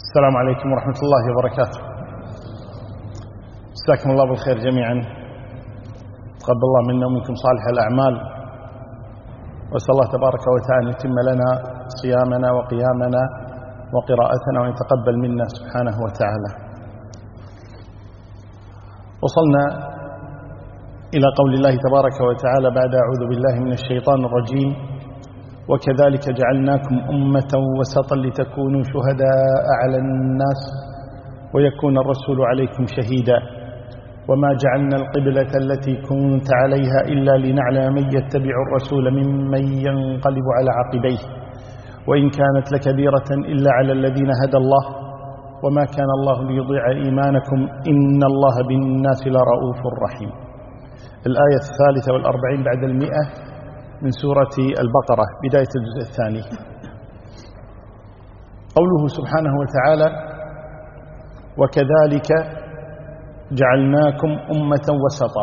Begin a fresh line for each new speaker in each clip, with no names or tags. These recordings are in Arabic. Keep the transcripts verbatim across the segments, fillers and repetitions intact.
السلام عليكم ورحمة الله وبركاته. جزاكم الله بالخير جميعا، تقبل الله منا ومنكم صالح الأعمال، وأسأل الله تبارك وتعالى أن يتم لنا صيامنا وقيامنا وقراءتنا وأن يتقبل منا سبحانه وتعالى. وصلنا إلى قول الله تبارك وتعالى بعد أعوذ بالله من الشيطان الرجيم: وكذلك جعلناكم أمة وسطا لتكونوا شهداء على الناس ويكون الرسول عليكم شهيدا وما جعلنا القبلة التي كنت عليها إلا لنعلم من يتبع الرسول ممن ينقلب على عقبيه وإن كانت لكبيرة إلا على الذين هدى الله وما كان الله ليضيع إيمانكم إن الله بالناس لرؤوف رحيم. الآية الثالثة والأربعين بعد المئة من سورة البقرة، بداية الجزء الثاني. قوله سبحانه وتعالى: وكذلك جعلناكم أمة وسطا.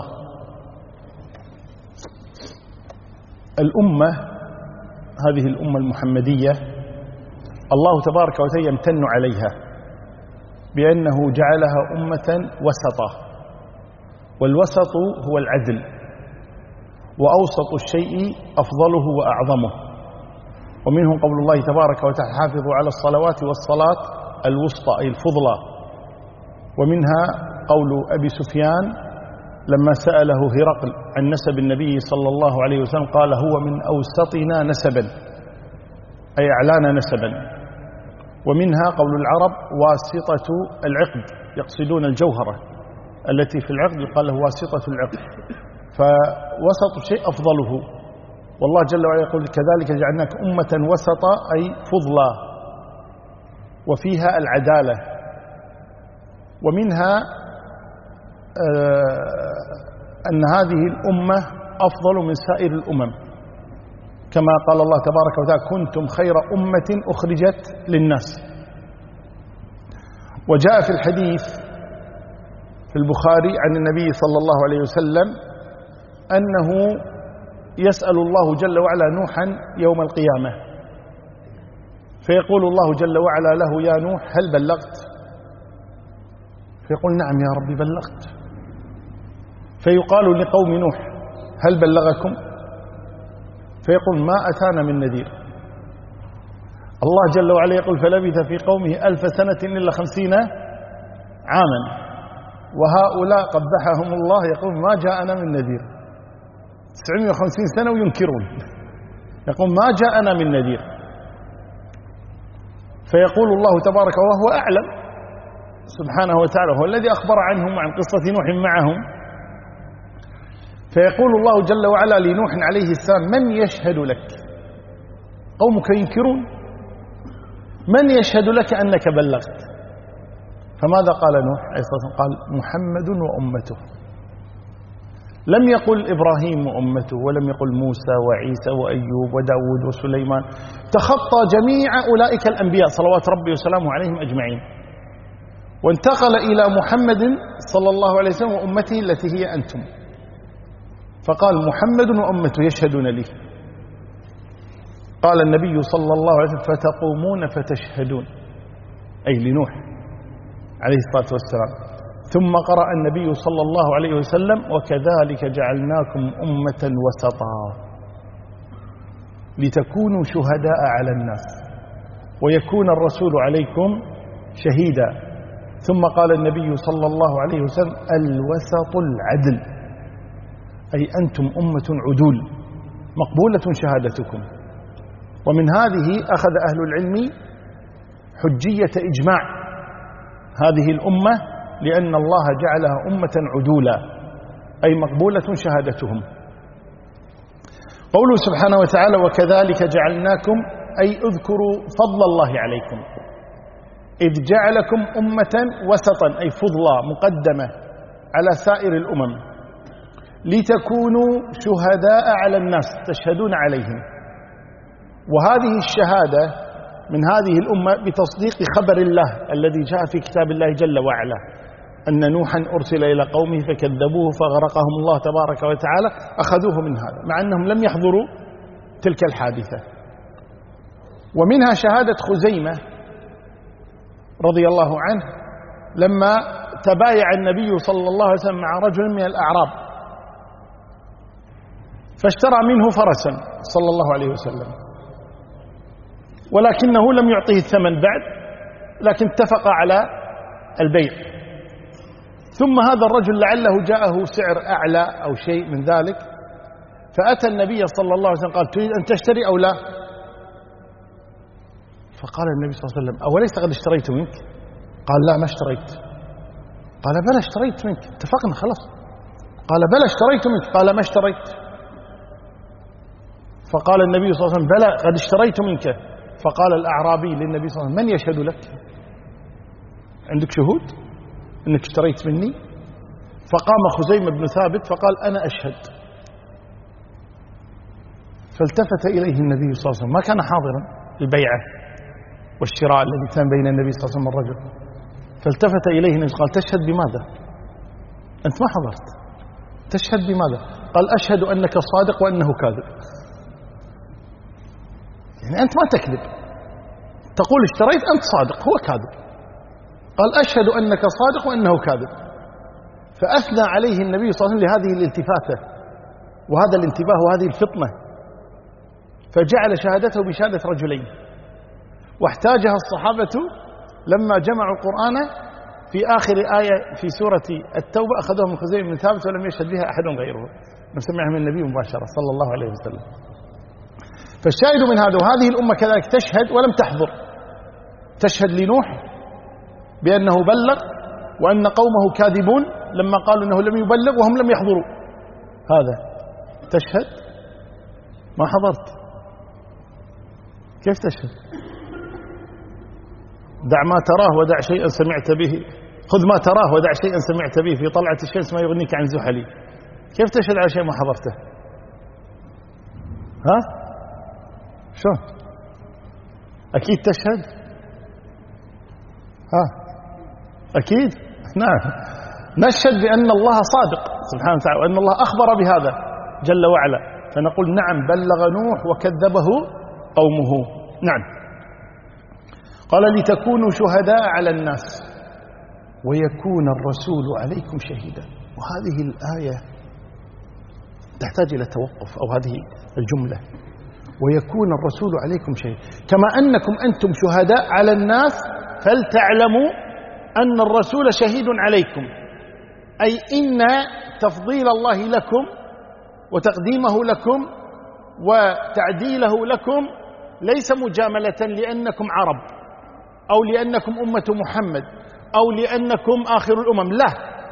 الأمة هذه الأمة المحمدية الله تبارك وتعالى يمتن عليها بأنه جعلها أمة وسطا، والوسط هو العدل، وأوسط الشيء أفضله وأعظمه. ومنه قول الله تبارك وتعالى: حافظوا على الصلوات والصلاة الوسطى أي الفضلى. ومنها قول أبي سفيان لما سأله هرقل عن نسب النبي صلى الله عليه وسلم قال: هو من أوسطنا نسبا أي أعلانا نسبا. ومنها قول العرب: واسطة العقد، يقصدون الجوهرة التي في العقد يقال له واسطة العقد، فوسط الشيء أفضله. والله جل وعلا يقول: كذلك جعلناك أمة وسطا أي فضلا، وفيها العدالة. ومنها أن هذه الأمة أفضل من سائر الأمم، كما قال الله تبارك وتعالى: كنتم خير أمة أخرجت للناس. وجاء في الحديث في البخاري عن النبي صلى الله عليه وسلم أنه يسأل الله جل وعلا نوحا يوم القيامة، فيقول الله جل وعلا له: يا نوح هل بلغت؟ فيقول: نعم يا ربي بلغت. فيقال لقوم نوح: هل بلغكم؟ فيقول: ما أتانا من نذير. الله جل وعلا يقول: فلبث في قومه ألف سنة إلا خمسين عاما، وهؤلاء قبحهم الله يقول: ما جاءنا من نذير. تسعمائة وخمسين سنة وينكرون، يقول: ما جاءنا من نذير. فيقول الله تبارك وهو أعلم سبحانه وتعالى، هو الذي أخبر عنهم عن قصة نوح معهم. فيقول الله جل وعلا لنوح عليه السلام: من يشهد لك؟ قومك ينكرون، من يشهد لك أنك بلغت؟ فماذا قال نوح عليه الصلاة والسلام؟ قال: محمد وأمته. لم يقل إبراهيم وأمته، ولم يقل موسى وعيسى وأيوب وداود وسليمان، تخطى جميع أولئك الأنبياء صلوات ربي وسلامه عليهم أجمعين، وانتقل إلى محمد صلى الله عليه وسلم وأمته التي هي أنتم، فقال: محمد وأمته يشهدون لي. قال النبي صلى الله عليه وسلم: فتقومون فتشهدون، أي لنوح عليه الصلاة والسلام. ثم قرأ النبي صلى الله عليه وسلم: وكذلك جعلناكم أمة وسطا لتكونوا شهداء على الناس ويكون الرسول عليكم شهيدا. ثم قال النبي صلى الله عليه وسلم: الوسط العدل، أي أنتم أمة عدول مقبولة شهادتكم. ومن هذه أخذ أهل العلم حجية إجماع هذه الأمة، لأن الله جعلها أمة عدولا أي مقبولة شهادتهم. قوله سبحانه وتعالى: وكذلك جعلناكم أي اذكروا فضل الله عليكم، إذ جعلكم أمة وسطا أي فضلا مقدمة على سائر الأمم، لتكونوا شهداء على الناس تشهدون عليهم. وهذه الشهادة من هذه الأمة بتصديق خبر الله الذي جاء في كتاب الله جل وعلا أن نوحا أرسل إلى قومه فكذبوه فغرقهم الله تبارك وتعالى، أخذوه من هذا مع أنهم لم يحضروا تلك الحادثة. ومنها شهادة خزيمة رضي الله عنه لما تبايع النبي صلى الله عليه وسلم مع رجل من الأعراب فاشترى منه فرسا صلى الله عليه وسلم، ولكنه لم يعطيه الثمن بعد، لكن اتفق على البيع. ثم هذا الرجل لعله جاءه سعر أعلى أو شيء من ذلك، فأتى النبي صلى الله عليه وسلم قال: تريد أن تشتري أو لا؟ فقال النبي صلى الله عليه وسلم: أوليس قد اشتريت منك؟ قال: لا، ما اشتريت. قال: بلى اشتريت منك، اتفقنا خلاص. قال: بلى اشتريت منك. قال: ما اشتريت. فقال النبي صلى الله عليه وسلم: بلى قد اشتريت منك. فقال الأعرابي للنبي صلى الله عليه وسلم: من يشهد لك؟ عندك شهود أنك اشتريت مني؟ فقام خزيمة بن ثابت فقال: أنا أشهد. فالتفت إليه النبي صلى الله عليه وسلم، ما كان حاضرا البيعة والشراء الذي كان بين النبي صلى الله عليه وسلم والرجل، فالتفت إليه النبي قال: تشهد بماذا؟ أنت ما حضرت، تشهد بماذا؟ قال: أشهد أنك صادق وأنه كاذب. يعني أنت ما تكذب، تقول اشتريت، أنت صادق، هو كاذب. قال: أشهد أنك صادق وأنه كاذب. فأثنى عليه النبي صلى الله عليه وسلم لهذه الالتفاتة وهذا الانتباه وهذه الفطنة، فجعل شهادته بشهادة رجلين. واحتاجها الصحابة لما جمعوا القرآن في آخر آية في سورة التوبة، أخذوها من خزيمة بن ثابت ولم يشهد بها أحد غيره، نسمعها من النبي مباشرة صلى الله عليه وسلم. فالشاهد من هذا، وهذه الأمة كذلك تشهد ولم تحضر، تشهد لنوح بأنه بلغ وأن قومه كاذبون لما قالوا أنه لم يبلغ وهم لم يحضروا، هذا تشهد ما حضرت، كيف تشهد؟ دع ما تراه ودع شيئا سمعت به، خذ ما تراه ودع شيئا سمعت به، في طلعة الشمس ما يغنيك عن زحلي. كيف تشهد على شيء ما حضرته؟ ها؟ شلون؟ أكيد تشهد؟ ها؟ أكيد؟ نعم، نشهد بأن الله صادق سبحانه وتعالى وأن الله أخبر بهذا جل وعلا، فنقول نعم بلغ نوح وكذبه قومه. نعم. قال: لتكونوا شهداء على الناس ويكون الرسول عليكم شهيدا. وهذه الآية تحتاج إلى توقف، أو هذه الجملة: ويكون الرسول عليكم شهيدا، كما أنكم أنتم شهداء على الناس فلتعلموا أن الرسول شهيد عليكم، أي إن تفضيل الله لكم وتقديمه لكم وتعديله لكم ليس مجاملة لأنكم عرب أو لأنكم أمة محمد أو لأنكم آخر الأمم، لا،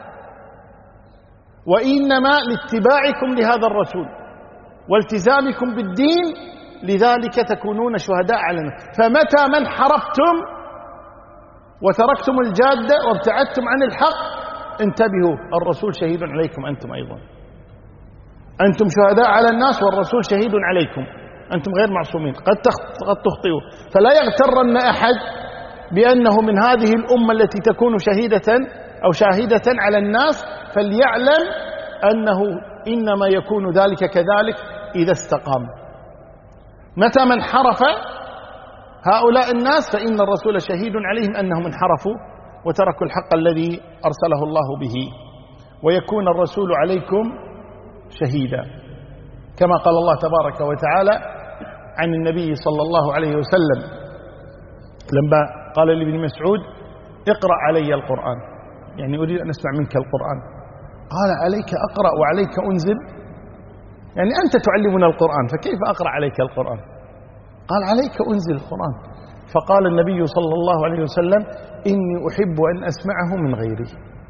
وإنما لاتباعكم لهذا الرسول والتزامكم بالدين، لذلك تكونون شهداء على الناس. فمتى ما انحرفتم وتركتم الجادة وابتعدتم عن الحق انتبهوا، الرسول شهيد عليكم أنتم أيضا، أنتم شهداء على الناس والرسول شهيد عليكم، أنتم غير معصومين، قد تخطئوا. فلا يغترن أحد بأنه من هذه الأمة التي تكون شهيدة أو شاهدة على الناس، فليعلم أنه إنما يكون ذلك كذلك إذا استقام. متى من انحرف هؤلاء الناس فإن الرسول شهيد عليهم أنهم انحرفوا وتركوا الحق الذي أرسله الله به. ويكون الرسول عليكم شهيدا، كما قال الله تبارك وتعالى عن النبي صلى الله عليه وسلم لما قال لابن مسعود: اقرأ علي القرآن، يعني أريد أن أسمع منك القرآن. قال: عليك أقرأ وعليك أنزل؟ يعني أنت تعلمنا القرآن، فكيف أقرأ عليك القرآن؟ قال: عليك أنزل القرآن. فقال النبي صلى الله عليه وسلم: إني أحب أن أسمعه من غيري،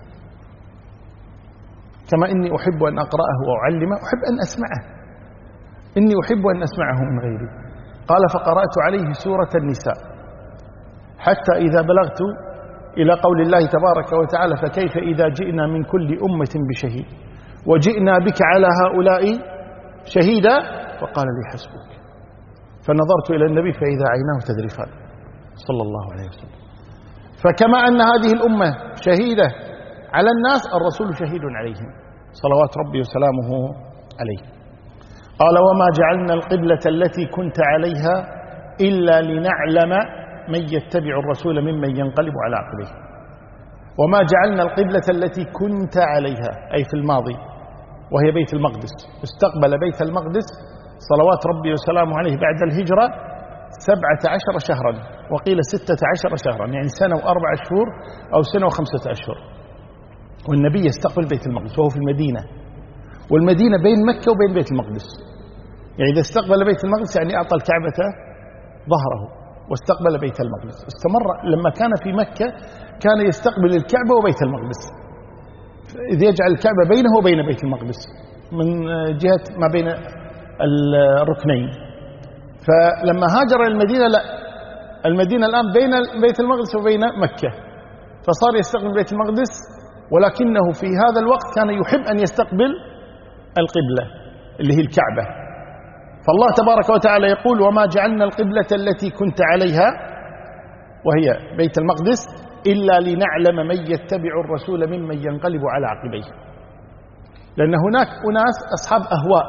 كما إني أحب أن أقرأه وأعلمه أحب أن أسمعه، إني أحب أن أسمعه من غيري. قال: فقرأت عليه سورة النساء حتى إذا بلغت إلى قول الله تبارك وتعالى: فكيف إذا جئنا من كل أمة بشهيد وجئنا بك على هؤلاء شهيدا، فقال لي: حسبك. فنظرت إلى النبي فإذا عيناه تذرفان صلى الله عليه وسلم. فكما أن هذه الأمة شهيدة على الناس، الرسول شهيد عليهم صلوات ربي وسلامه عليه. قال: وما جعلنا القبلة التي كنت عليها إلا لنعلم من يتبع الرسول ممن ينقلب على عقبيه. وما جعلنا القبلة التي كنت عليها، أي في الماضي، وهي بيت المقدس. استقبل بيت المقدس صلوات ربي وسلامه عليه بعد الهجرة سبعة عشر شهرا، وقيل ستة عشر شهرا، يعني سنة وأربع شهور أو سنة وخمسة أشهر، والنبي يستقبل بيت المقدس وهو في المدينة، والمدينة بين مكة وبين بيت المقدس. يعني إذا استقبل بيت المقدس يعني أعطى الكعبة ظهره واستقبل بيت المقدس. استمر لما كان في مكة كان يستقبل الكعبة وبيت المقدس، إذ يجعل الكعبة بينه وبين بيت المقدس من جهة ما بين الركنين. فلما هاجر إلى المدينة لا، المدينة الآن بين بيت المقدس وبين مكة، فصار يستقبل بيت المقدس، ولكنه في هذا الوقت كان يحب أن يستقبل القبلة اللي هي الكعبة. فالله تبارك وتعالى يقول: وما جعلنا القبلة التي كنت عليها، وهي بيت المقدس، إلا لنعلم من يتبع الرسول ممن ينقلب على عقبيه. لأن هناك أناس أصحاب أهواء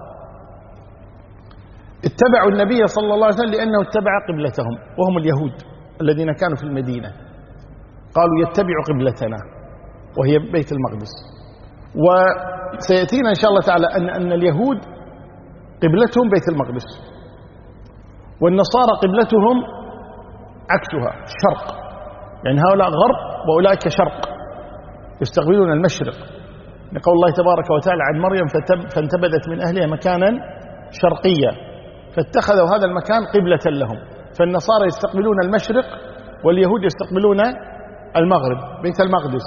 اتبعوا النبي صلى الله عليه وسلم لأنه اتبع قبلتهم، وهم اليهود الذين كانوا في المدينة، قالوا يتبع قبلتنا وهي بيت المقدس. وسيأتينا إن شاء الله تعالى أن, أن اليهود قبلتهم بيت المقدس، والنصارى قبلتهم عكسها الشرق، يعني هؤلاء غرب وأولئك شرق، يستقبلون المشرق، لقول الله تبارك وتعالى عن مريم: فانتبذت من أهلها مكانا شرقيا فاتخذوا هذا المكان قبلة لهم. فالنصارى يستقبلون المشرق واليهود يستقبلون المغرب بيت المقدس.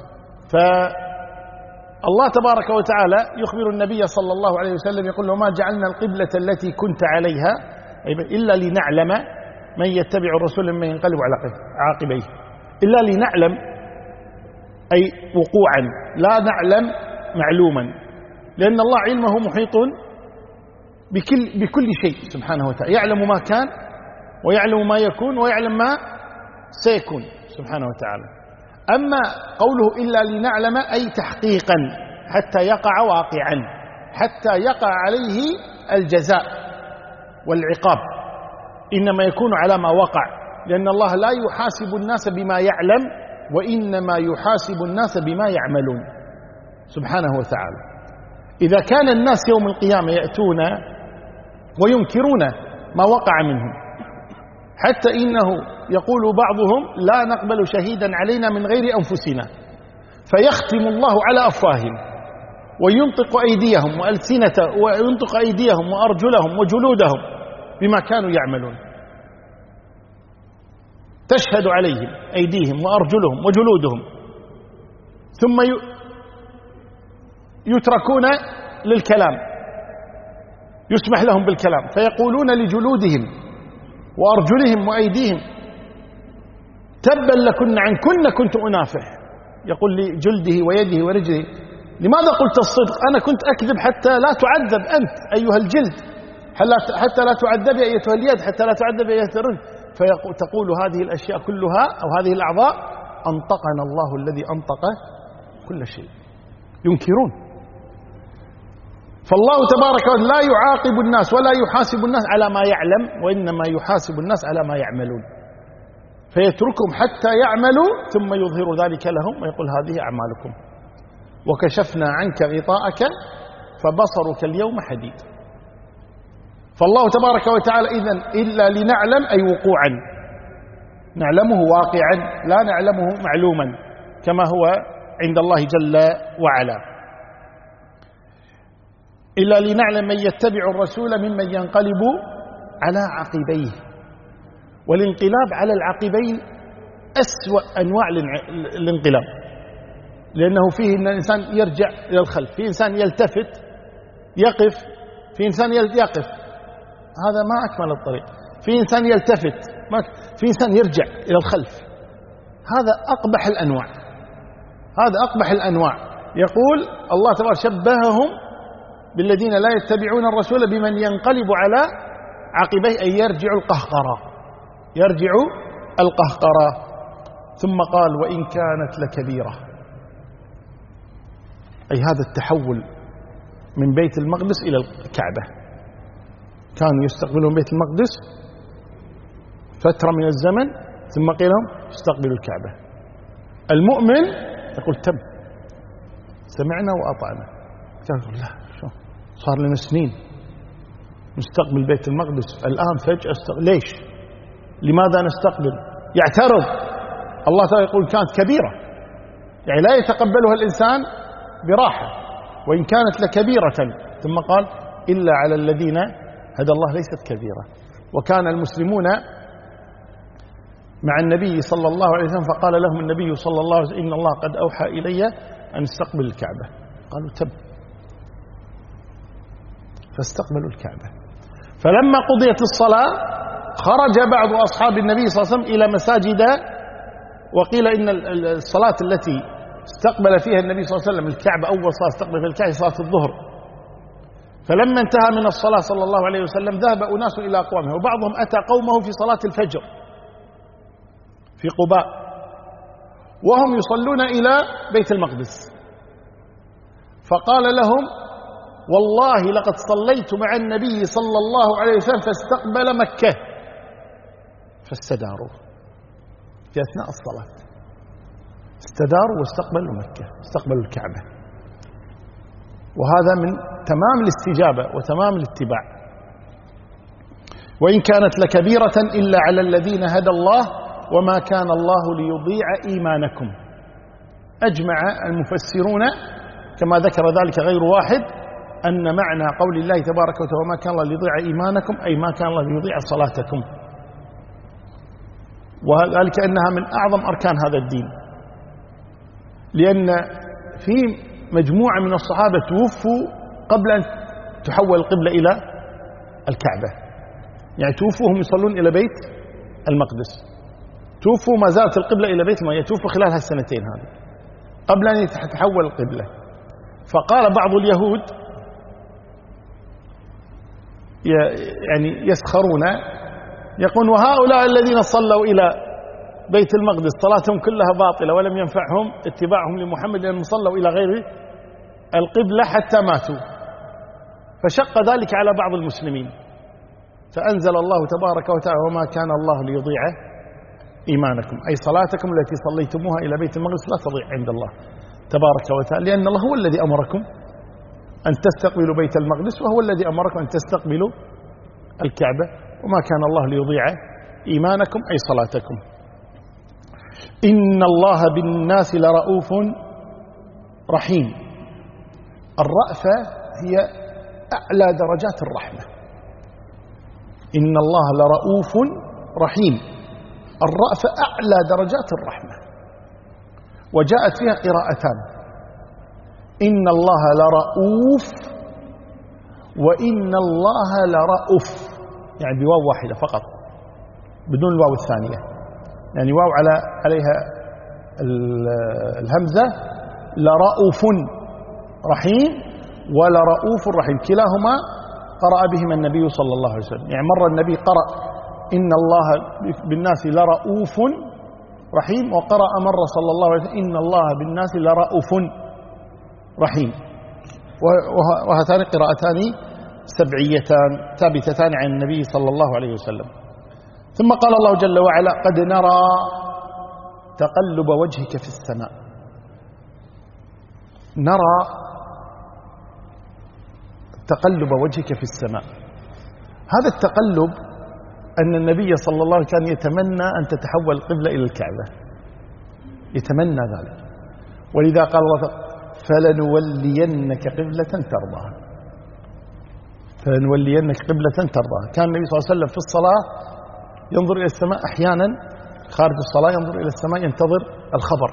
فالله تبارك وتعالى يخبر النبي صلى الله عليه وسلم يقول: وما جعلنا القبلة التي كنت عليها إلا لنعلم من يتبع الرسول ممن ينقلب على عاقبيه. إلا لنعلم أي وقوعا، لا نعلم معلوما، لأن الله علمه محيط بكل, بكل شيء سبحانه وتعالى، يعلم ما كان ويعلم ما يكون ويعلم ما سيكون سبحانه وتعالى. أما قوله إلا لنعلم أي تحقيقا، حتى يقع واقعا، حتى يقع عليه الجزاء والعقاب، إنما يكون على ما وقع، لأن الله لا يحاسب الناس بما يعلم، وإنما يحاسب الناس بما يعملون سبحانه وتعالى. إذا كان الناس يوم القيامة يأتون وينكرون ما وقع منهم، حتى إنه يقول بعضهم: لا نقبل شهيدا علينا من غير أنفسنا، فيختم الله على أفواههم وينطق أيديهم وألسنة وينطق أيديهم وأرجلهم وجلودهم بما كانوا يعملون، تشهد عليهم أيديهم وأرجلهم وجلودهم، ثم يتركون للكلام، يسمح لهم بالكلام، فيقولون لجلودهم وأرجلهم وأيديهم: تبا لكن عن كن كنت أنافح. يقول لجلده ويده ورجله: لماذا قلت الصدق؟ أنا كنت أكذب حتى لا تعذب أنت أيها الجلد، حتى لا تعذب أيتها اليد، حتى لا تعذب أيتها الرجل. فتقول هذه الأشياء كلها أو هذه الأعضاء: أنطقنا الله الذي أنطق كل شيء. ينكرون. فالله تبارك وتعالى لا يعاقب الناس ولا يحاسب الناس على ما يعلم، وإنما يحاسب الناس على ما يعملون، فيتركهم حتى يعملوا ثم يظهر ذلك لهم ويقول: هذه أعمالكم وكشفنا عنك غطاءك فبصرك اليوم حديد. فالله تبارك وتعالى إذن إلا لنعلم أي وقوعا، نعلمه واقعا لا نعلمه معلوما كما هو عند الله جل وعلا. إلا لنعلم من يتبع الرسول ممن ينقلب على عقبيه. والانقلاب على العقبين أسوأ أنواع الانقلاب، لأنه فيه أن الإنسان يرجع إلى الخلف، في إنسان يلتفت يقف، في إنسان يقف، هذا ما أكمل الطريق، في إنسان يلتفت، في إنسان يرجع إلى الخلف. هذا أقبح الأنواع، هذا أقبح الأنواع. يقول الله تبارك شبههم بالذين لا يتبعون الرسول بمن ينقلب على عقبيه، أي يرجع القهقرة، يرجع القهقرة. ثم قال: وإن كانت لكبيرة، أي هذا التحول من بيت المقدس إلى الكعبة. كانوا يستقبلون بيت المقدس فترة من الزمن ثم قيل لهم استقبلوا الكعبة. المؤمن يقول تم، سمعنا وأطعنا. يقول لا، شو صار لنا سنين نستقبل بيت المقدس، الآن فجأة استقبل. ليش؟ لماذا نستقبل؟ يعترض. الله تعالى يقول كانت كبيرة، يعني لا يتقبلها الإنسان براحة، وإن كانت لكبيرة. ثم قال إلا على الذين هدى الله ليست كبيرة. وكان المسلمون مع النبي صلى الله عليه وسلم، فقال لهم النبي صلى الله عليه وسلم إن الله قد أوحى إلي أن استقبل الكعبة. قالوا تب، فاستقبلوا الكعبة. فلما قضيت الصلاة خرج بعض أصحاب النبي صلى الله عليه وسلم إلى مساجد، وقيل إن الصلاة التي استقبل فيها النبي صلى الله عليه وسلم الكعبة، أول صلاة استقبل في الكعبة صلاة الظهر. فلما انتهى من الصلاة صلى الله عليه وسلم ذهب أناس إلى أقوامه، وبعضهم أتى قومه في صلاة الفجر في قباء وهم يصلون إلى بيت المقدس، فقال لهم والله لقد صليت مع النبي صلى الله عليه وسلم فاستقبل مكة، فاستداروا في أثناء الصلاة، استداروا واستقبلوا مكة، استقبلوا الكعبة. وهذا من تمام الاستجابة وتمام الاتباع. وإن كانت لكبيرة إلا على الذين هدى الله وما كان الله ليضيع إيمانكم. أجمع المفسرون كما ذكر ذلك غير واحد أن معنى قول الله تبارك وتعالى وما كان الله ليضيع إيمانكم أي ما كان الله ليضيع صلاتكم، وذلك أنها من أعظم أركان هذا الدين، لأن في مجموعة من الصحابة توفوا قبل أن تحول القبلة إلى الكعبة، يعني توفوا هم يصلون إلى بيت المقدس، توفوا ما زالت القبلة إلى بيت المقدس، توفوا خلال هالسنتين هذه قبل أن تتحول القبلة. فقال بعض اليهود يعني يسخرون، يقول وهؤلاء الذين صلوا إلى بيت المقدس صلاتهم كلها باطلة ولم ينفعهم اتباعهم لمحمد لأنهم صلوا إلى غير القبلة حتى ماتوا. فشق ذلك على بعض المسلمين، فأنزل الله تبارك وتعالى وما كان الله ليضيع إيمانكم أي صلاتكم التي صليتموها إلى بيت المقدس لا تضيع عند الله تبارك وتعالى، لأن الله هو الذي أمركم أن تستقبلوا بيت المقدس، وهو الذي أمركم أن تستقبلوا الكعبة، وما كان الله ليضيع إيمانكم أي صلاتكم. إن الله بالناس لرؤوف رحيم. الرأفة هي أعلى درجات الرحمة. إن الله لرؤوف رحيم، الرأفة أعلى درجات الرحمة. وجاءت فيها قراءتان، إن الله لرؤوف وإن الله لرؤوف، يعني بواو واحدة فقط بدون الواو الثانية، يعني واو على عليها الهمزة. لرؤوف رحيم ولرؤوف رحيم، كلاهما قرأ بهما النبي صلى الله عليه وسلم. يعني مرة النبي قرأ إن الله بالناس لرؤوف رحيم، وقرأ مرة صلى الله عليه وسلم إن الله بالناس لرؤوف رحيم. وهاتان قراءتان سبعيتان ثابتتان عن النبي صلى الله عليه وسلم. ثم قال الله جل وعلا قد نرى تقلب وجهك في السماء. نرى تقلب وجهك في السماء، هذا التقلب أن النبي صلى الله عليه وسلم كان يتمنى أن تتحول القبلة إلى الكعبة، يتمنى ذلك. ولذا قال الله فلنولينك قبلة ترضاها، فلنولينك قبلة ترضاها. كان النبي صلى الله عليه وسلم في الصلاة ينظر إلى السماء، أحيانا خارج الصلاة ينظر إلى السماء ينتظر الخبر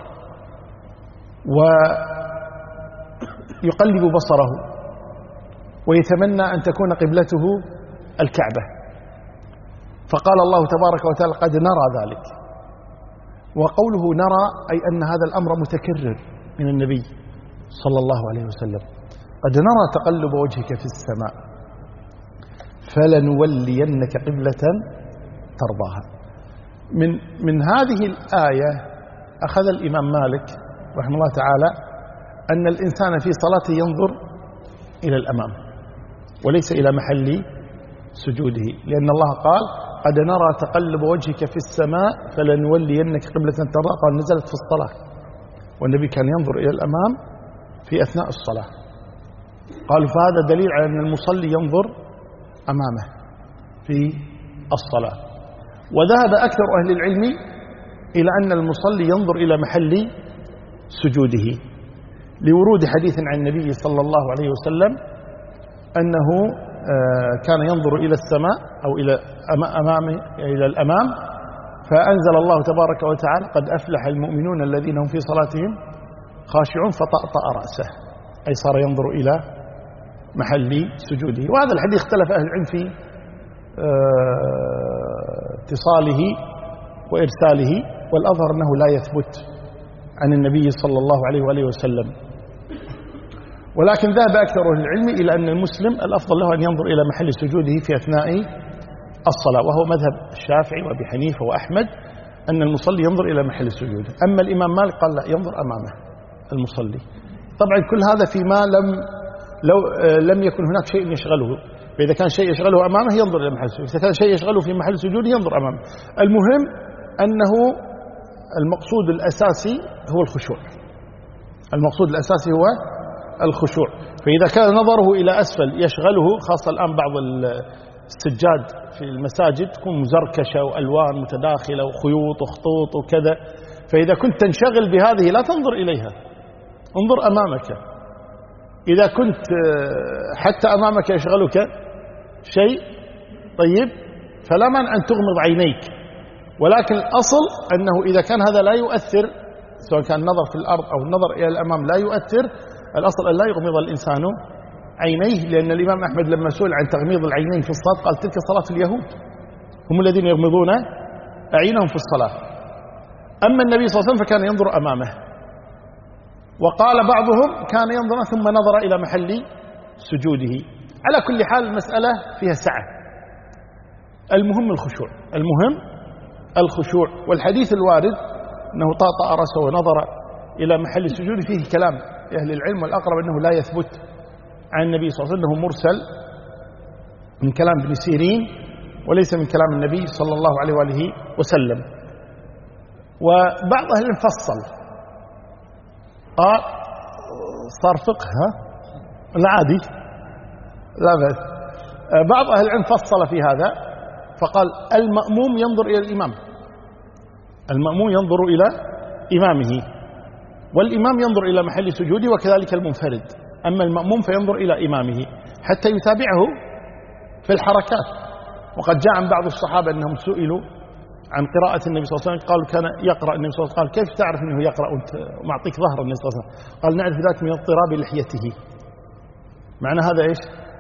ويقلب بصره ويتمنى أن تكون قبلته الكعبة. فقال الله تبارك وتعالى قد نرى ذلك. وقوله نرى أي أن هذا الأمر متكرر من النبي صلى الله عليه وسلم. قد نرى تقلب وجهك في السماء فلنولينك قبلة ترضاها. من من هذه الآية أخذ الإمام مالك رحمه الله تعالى أن الإنسان في صلاته ينظر إلى الأمام وليس إلى محل سجوده، لأن الله قال قد نرى تقلب وجهك في السماء فلنولينك قبلة ترضاها. قال نزلت في الصلاة، والنبي كان ينظر إلى الأمام في أثناء الصلاة. قالوا فهذا دليل على أن المصلي ينظر أمامه في الصلاة. وذهب أكثر أهل العلم إلى أن المصلي ينظر إلى محل سجوده، لورود حديث عن النبي صلى الله عليه وسلم أنه كان ينظر إلى السماء أو إلى أمامه إلى الأمام، فأنزل الله تبارك وتعالى قد أفلح المؤمنون الذين هم في صلاتهم خاشعون، فطأطأ رأسه، أي صار ينظر إلى محل سجوده. وهذا الحديث اختلف أهل العلم في اتصاله وإرساله، والأظهر أنه لا يثبت عن النبي صلى الله عليه وآله وسلم. ولكن ذهب أكثر أهل العلم إلى أن المسلم الأفضل له أن ينظر إلى محل سجوده في أثناء الصلاة، وهو مذهب الشافعي وأبي حنيفة وأحمد أن المصلي ينظر إلى محل سجوده. أما الإمام مالك قال لا، ينظر أمامه المصلي. طبعا كل هذا فيما لم لو لم يكن هناك شيء يشغله، فإذا كان شيء يشغله أمامه ينظر إلى محل سجوده، إذا كان شيء يشغله في محل سجوده ينظر أمامه. المهم أنه المقصود الأساسي هو الخشوع، المقصود الأساسي هو الخشوع. فإذا كان نظره إلى أسفل يشغله، خاصة الآن بعض السجاد في المساجد تكون مزركشة وألوان متداخلة وخيوط وخطوط وكذا، فإذا كنت تنشغل بهذه لا تنظر إليها، انظر أمامك. إذا كنت حتى أمامك يشغلك شيء طيب فلا مانع أن تغمض عينيك، ولكن الأصل أنه إذا كان هذا لا يؤثر، سواء كان النظر في الأرض أو النظر إلى الأمام لا يؤثر، الأصل أن لا يغمض الإنسان عينيه، لأن الإمام أحمد لما سئل عن تغميض العينين في الصلاة قال تلك صلاة اليهود، هم الذين يغمضون أعينهم في الصلاة. أما النبي صلى الله عليه وسلم فكان ينظر أمامه. وقال بعضهم كان ينظر ثم نظر إلى محل سجوده. على كل حال المسألة فيها سعة، المهم الخشوع، المهم الخشوع. والحديث الوارد أنه طأطأ رأسه ونظر إلى محل سجوده فيه كلام أهل العلم، والأقرب أنه لا يثبت عن النبي صلى الله عليه وسلم، أنه مرسل من كلام ابن سيرين وليس من كلام النبي صلى الله عليه وآله وسلم. وبعض أهل فصل قال صار فقه العادي لا بأس. بعض أهل العلم فصل في هذا فقال المأموم ينظر إلى الإمام، المأموم ينظر إلى إمامه، والإمام ينظر إلى محل سجوده، وكذلك المنفرد. أما المأموم فينظر إلى إمامه حتى يتابعه في الحركات. وقد جاء عن بعض الصحابة أنهم سئلوا عن قراءة النبي صلى الله عليه وسلم، قالوا كان يقرأ النبي صلى الله عليه وسلم، قال كيف تعرف أنه يقرأ وأنت معطيك ظهر النبي صلى الله عليه وسلم؟ قال نعرف ذلك من اضطراب لحيته. معنى هذا إيش؟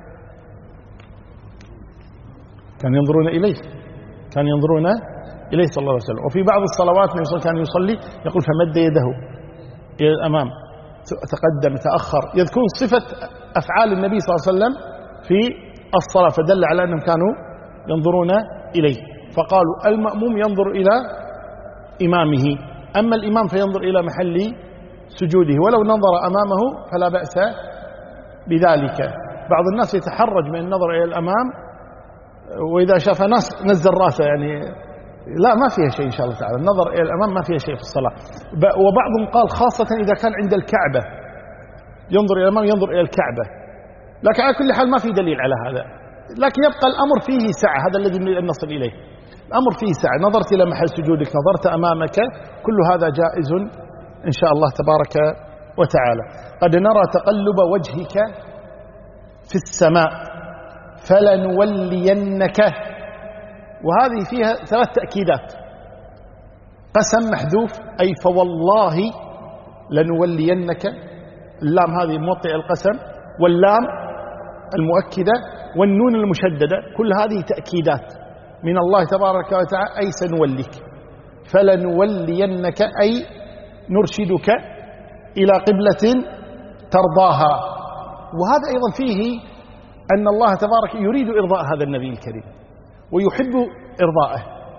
كان ينظرون إليه، كان ينظرون إليه صلى الله عليه وسلم. وفي بعض الصلوات النبي صلى الله عليه وسلم كان يصلي يقول فمد يده إلى الأمام، تقدم تأخر، يذكرون صفة أفعال النبي صلى الله عليه وسلم في الصلاة، فدل على أنهم كانوا ينظرون إليه. فقالوا المأموم ينظر إلى إمامه، أما الإمام فينظر إلى محل سجوده، ولو نظر أمامه فلا بأس بذلك. بعض الناس يتحرج من النظر إلى الأمام، وإذا شاف ناس نزل راسه، يعني لا، ما فيها شيء إن شاء الله تعالى، النظر إلى الأمام ما فيها شيء في الصلاة. وبعضهم قال خاصة إذا كان عند الكعبة ينظر إلى الأمام، ينظر إلى الكعبة. لكن على كل حال ما في دليل على هذا، لكن يبقى الأمر فيه سعة، هذا الذي نريد أن نصل إليه. الأمر فيه سعة، نظرت إلى محل سجودك، نظرت أمامك، كل هذا جائز إن شاء الله تبارك وتعالى. قد نرى تقلب وجهك في السماء فلنولينك، وهذه فيها ثلاث تأكيدات. قسم محذوف، أي فوالله لنولينك، اللام هذه موطئ القسم، واللام المؤكدة، والنون المشددة، كل هذه تأكيدات من الله تبارك وتعالى، أي سنوليك. فلنولينك أي نرشدك إلى قبلة ترضاها. وهذا أيضا فيه أن الله تبارك يريد إرضاء هذا النبي الكريم ويحب إرضاءه،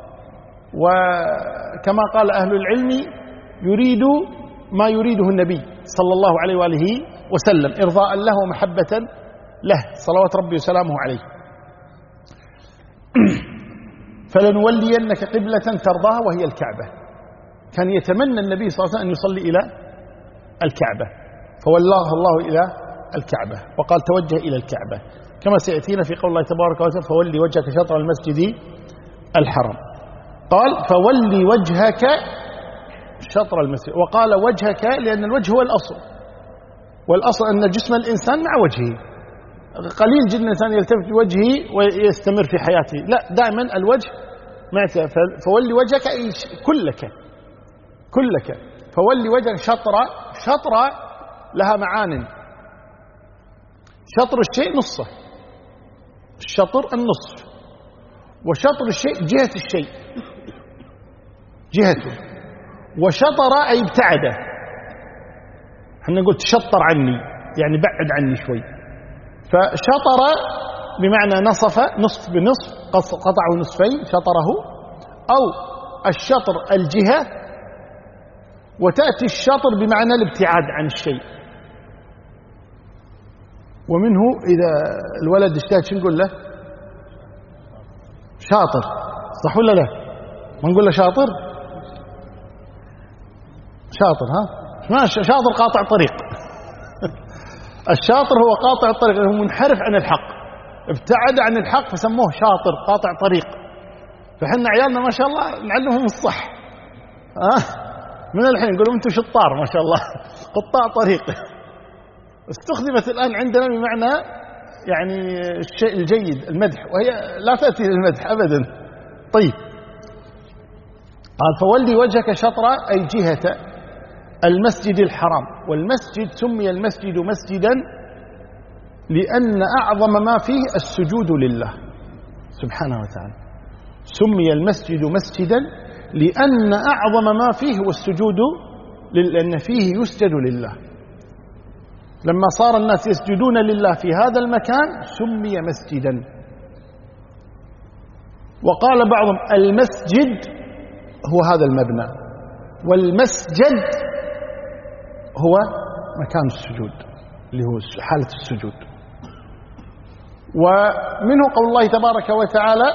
وكما قال أهل العلم يريد ما يريده النبي صلى الله عليه وآله وسلم إرضاء له ومحبة له صلوات ربي وسلامه عليه. فلنولينك قبلة ترضاها وهي الكعبة. كان يتمنى النبي صلى الله عليه وسلم أن يصلي إلى الكعبة، فولاه الله إلى الكعبة وقال توجه إلى الكعبة، كما سيأتينا في قول الله تبارك وتعالى فولي وجهك شطر المسجد الحرام. قال فولي وجهك شطر المسجد، وقال وجهك لأن الوجه هو الأصل، والأصل أن جسم الإنسان مع وجهه، قليل جدا الإنسان يلتفت بوجهه ويستمر في حياته، لا دائما الوجه معك. فولي وجهك أي كلك كلك، فولي وجهك شطر. شطر لها معان، شطر الشيء نصه، الشطر النصف، وشطر الشيء جهة الشيء جهته، وشطر أي ابتعده. احنا نقول تشطر عني يعني بعد عني شوي، فشطر بمعنى نصف، نصف بنصف، قطعه نصفين شطره، أو الشطر الجهة، وتأتي الشطر بمعنى الابتعاد عن الشيء. ومنه إذا الولد اجتهد شو نقول له؟ شاطر، صح ولا لا؟ ما نقول له شاطر؟ شاطر ها؟ ما شاطر قاطع طريق. الشاطر هو قاطع الطريق، هو منحرف عن الحق، ابتعد عن الحق فسموه شاطر قاطع طريق. فحنا عيالنا ما شاء الله نعلمهم الصح، ها؟ من الحين يقولوا انتم شطار ما شاء الله، قطاع طريق. استخدمت الآن عندنا بمعنى يعني الشيء الجيد، المدح، وهي لا تأتي للمدح أبدا. طيب قال فولي وجهك شطر أي جهة المسجد الحرام. والمسجد سمي المسجد مسجدا لأن أعظم ما فيه السجود لله سبحانه وتعالى. سمي المسجد مسجدا لأن أعظم ما فيه هو السجود، لأن فيه يسجد لله. لما صار الناس يسجدون لله في هذا المكان سمي مسجدا. وقال بعضهم المسجد هو هذا المبنى، والمسجد هو مكان السجود اللي هو حالة السجود. ومنه قول الله تبارك وتعالى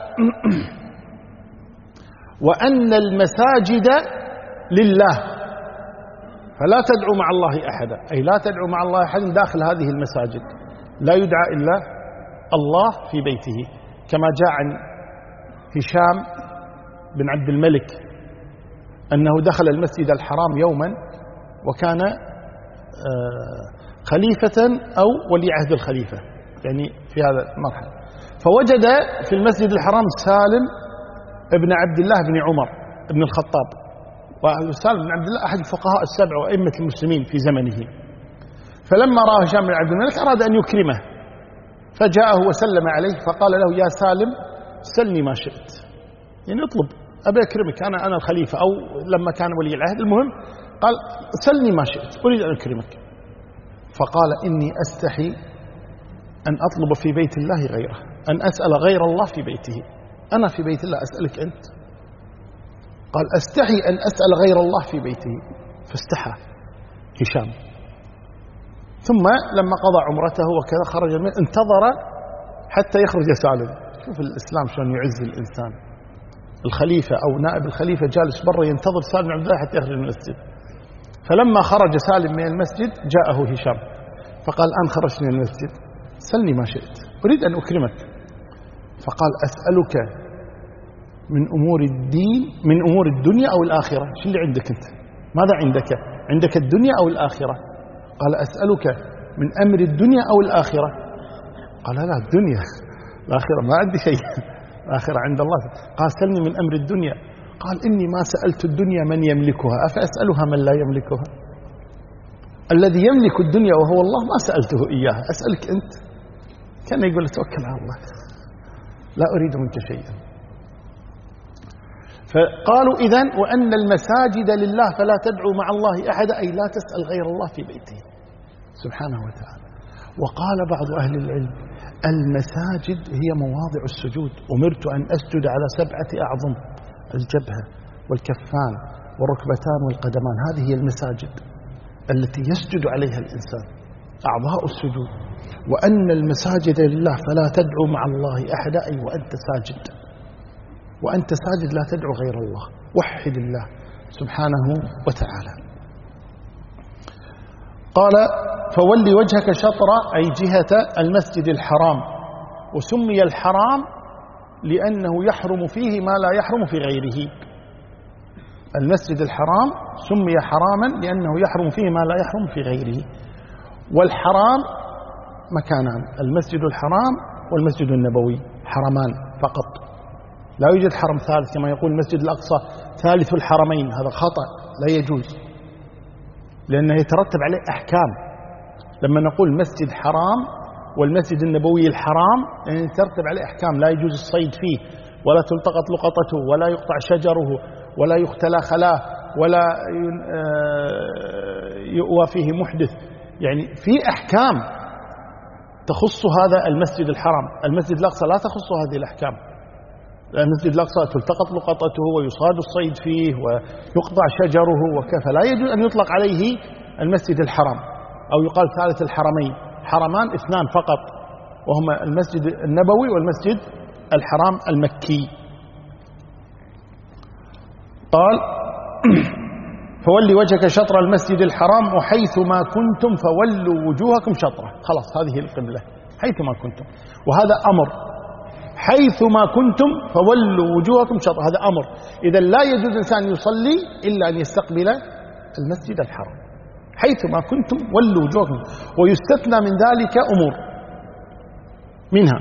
وأن المساجد لله فلا تدعوا مع الله أحدا، أي لا تدعوا مع الله أحدا داخل هذه المساجد، لا يدعى إلا الله في بيته، كما جاء عن هشام بن عبد الملك أنه دخل المسجد الحرام يوما وكان خليفة أو ولي عهد الخليفة، يعني في هذا المرحلة، فوجد في المسجد الحرام سالم ابن عبد الله بن عمر بن الخطاب. وسالم بن عبد الله أحد الفقهاء السبع وأئمة المسلمين في زمنه. فلما رأى هشام بن عبد الملك أراد أن يكرمه، فجاءه وسلم عليه فقال له يا سالم سلني ما شئت، يعني اطلب، أبي أكرمك، أنا أنا الخليفة، أو لما كان ولي العهد، المهم قال سلني ما شئت أريد أن أكرمك. فقال إني أستحي أن أطلب في بيت الله غيره، أن أسأل غير الله في بيته، أنا في بيت الله أسألك أنت؟ قال أستحي أن أسأل غير الله في بيته، فاستحى هشام. ثم لما قضى عمرته وكذا خرج المسجد، انتظر حتى يخرج سالم. شوف الإسلام شلون يعز الإنسان. الخليفة أو نائب الخليفة جالس برا ينتظر سالم بن عبد الله حتى يخرج من المسجد. فلما خرج سالم من المسجد جاءه هشام فقال الآن خرجت من المسجد سلني ما شئت أريد أن أكرمك. فقال أسألك من أمور الدين، من أمور الدنيا أو الآخرة؟ شو اللي عندك أنت؟ ماذا عندك؟ عندك الدنيا أو الآخرة؟ قال أسألك من أمر الدنيا أو الآخرة؟ قال لا الدنيا، الآخرة ما عندي شيء، الآخرة عند الله. قال سلني من أمر الدنيا. قال إني ما سألت الدنيا من يملكها أفأسألها من لا يملكها؟ الذي يملك الدنيا وهو الله ما سألته إياها، أسألك أنت. كان يقول توكل على الله، لا أريد منك شيئا. فقالوا إذن وأن المساجد لله فلا تدعوا مع الله أحد، أي لا تسأل غير الله في بيته سبحانه وتعالى. وقال بعض أهل العلم المساجد هي مواضع السجود، أمرت أن أسجد على سبعة أعظم، الجبهة والكفان والركبتان والقدمان، هذه هي المساجد التي يسجد عليها الإنسان، أعضاء السجود. وأن المساجد لله فلا تدعوا مع الله أحدا، أي وأنت ساجد. وأنت ساجد لا تدعو غير الله، وحد الله سبحانه وتعالى. قال فولي وجهك شطر أي جهة المسجد الحرام، وسمي الحرام لأنه يحرم فيه ما لا يحرم في غيره. المسجد الحرام سمي حراما لأنه يحرم فيه ما لا يحرم في غيره. والحرام مكانان، المسجد الحرام والمسجد النبوي، حرمان فقط، لا يوجد حرم ثالث كما يقول المسجد الأقصى ثالث الحرمين، هذا خطأ لا يجوز، لأنه يترتب عليه أحكام. لما نقول مسجد حرام والمسجد النبوي الحرام يعني يترتب عليه أحكام، لا يجوز الصيد فيه، ولا تلتقط لقطته، ولا يقطع شجره، ولا يختلى خلاه، ولا يؤوى فيه محدث. يعني في أحكام تخص هذا المسجد الحرام. المسجد الأقصى لا تخص هذه الأحكام. المسجد الأقصى تلتقط لقطته ويصاد الصيد فيه ويقطع شجره وكفى، لا يجوز أن يطلق عليه المسجد الحرام أو يقال ثالث الحرمين. حرمان اثنان فقط، وهما المسجد النبوي والمسجد الحرام المكي. قال فولي وجهك شطر المسجد الحرام وحيث ما كنتم فولوا وجوهكم شطره. خلاص هذه القبلة حيث ما كنتم، وهذا أمر. حيث ما كنتم فولوا وجوهكم شطره، هذا أمر. إذا لا يجوز إنسان يصلي إلا أن يستقبل المسجد الحرام. حيث ما كنتم ولوا وجوهكم. ويستثنى من ذلك أمور، منها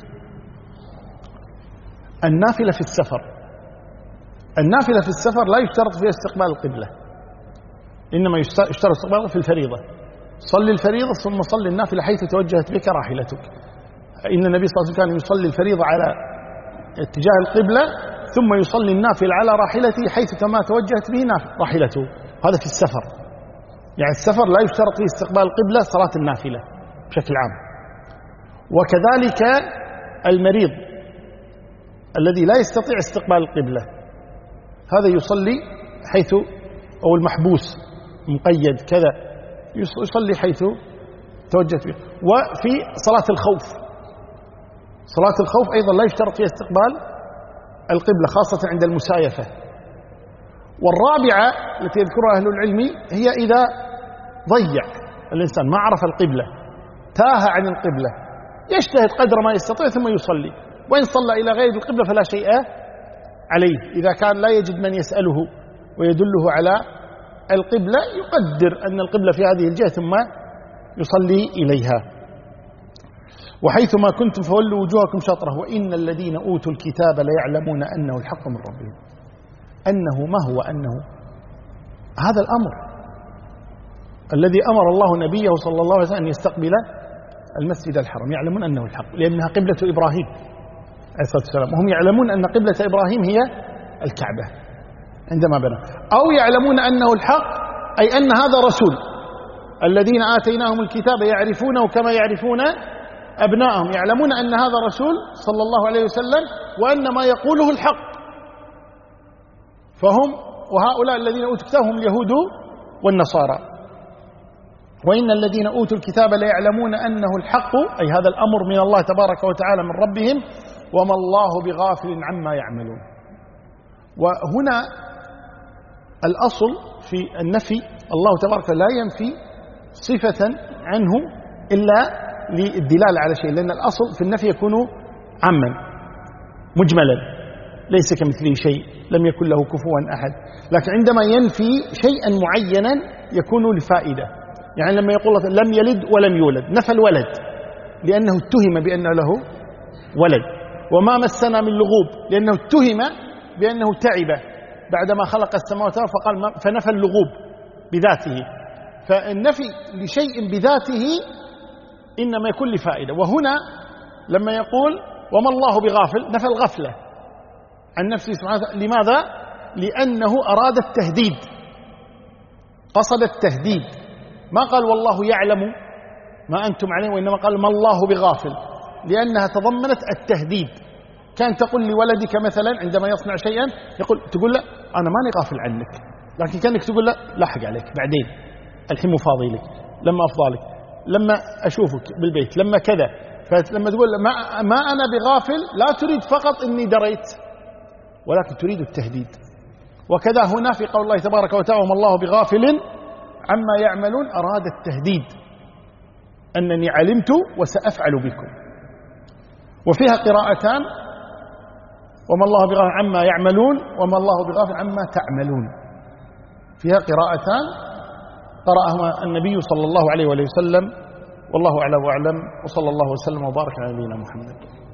النافلة في السفر. النافلة في السفر لا يشترط فيها استقبال القبلة، إنما يشترط استقبالها في الفريضة. صلي الفريضة ثم صلي النافلة حيث توجهت بك راحلتك. إن النبي صلى الله عليه وسلم كان يصلي الفريضة على اتجاه القبلة ثم يصلي النافلة على راحلته حيث ما توجهت به راحلته. هذا في السفر. يعني السفر لا يشترط فيه استقبال القبلة، صلاة النافلة بشكل عام. وكذلك المريض الذي لا يستطيع استقبال القبلة، هذا يصلي حيث، أو المحبوس مقيد كذا يصلي حيث توجهت به. وفي صلاة الخوف، صلاة الخوف أيضا لا يشترط فيها استقبال القبلة خاصة عند المسايفة. والرابعة التي يذكرها أهل العلم هي إذا ضيع الإنسان ما عرف القبلة، تاه عن القبلة، يجتهد قدر ما يستطيع ثم يصلي، وإن صلى إلى غير القبلة فلا شيء عليه. إذا كان لا يجد من يسأله ويدله على القبلة يقدر أن القبلة في هذه الجهة ثم يصلي إليها. وحيث ما كنتم فولوا وجوهكم شطره وإن الذين أوتوا الكتاب ليعلمون أنه الحق من ربهم. أنه ما هو أنه؟ هذا الأمر الذي أمر الله نبيه صلى الله عليه وسلم أن يستقبل المسجد الحرام، يعلمون أنه الحق لأنها قبلة إبراهيم عليه الصلاة والسلام، وهم يعلمون أن قبلة إبراهيم هي الكعبة عندما بنى. أو يعلمون أنه الحق أي أن هذا رسول الذين آتيناهم الكتاب يعرفونه كما يعرفون أبنائهم، يعلمون أن هذا رسول صلى الله عليه وسلم وأن ما يقوله الحق. فهم وهؤلاء الذين أوتوا الكتاب هم اليهود والنصارى. وإن الذين أوتوا الكتاب ليعلمون أنه الحق أي هذا الأمر من الله تبارك وتعالى من ربهم وما الله بغافل عما يعملون. وهنا الأصل في النفي الله تبارك لا ينفي صفة عنه إلا للدلالة على شيء، لأن الأصل في النفي يكون عاما مجملا ليس كمثله شيء لم يكن له كفوا أحد. لكن عندما ينفي شيئا معينا يكون لفائدة. يعني لما يقول لم يلد ولم يولد، نفى الولد لأنه اتهم بأن له ولد. وما مسنا من لغوب لأنه اتهم بأنه تعب بعدما خلق السماوات فقال فنفى اللغوب بذاته. فالنفي لشيء بذاته إنما يكون لفائدة. وهنا لما يقول وما الله بغافل نفى الغفلة عن نفسه سبحانه. لماذا؟ لأنه أراد التهديد، قصد التهديد، ما قال والله يعلم ما أنتم عليه، وإنما قال ما الله بغافل، لأنها تضمنت التهديد. كان تقول لولدك مثلا عندما يصنع شيئا يقول تقول لا أنا ماني غافل عنك، لكن كانك تقول لا لاحق عليك بعدين، الحين مفاضي لك، لما أفضالك، لما أشوفك بالبيت، لما كذا. فلما تقول ما, ما أنا بغافل لا تريد فقط إني دريت، ولكن تريد التهديد. وكذا هنا في قول الله تبارك وتعالى وما الله بغافل عما يعملون، أراد التهديد أنني علمت وسأفعل بكم. وفيها قراءتان وما الله بغافل عما يعملون وما الله بغافل عما تعملون، فيها قراءتان قرأهما النبي صلى الله عليه وسلم، والله أعلم وأعلم، وصلى الله وسلم وبارك على نبينا محمد.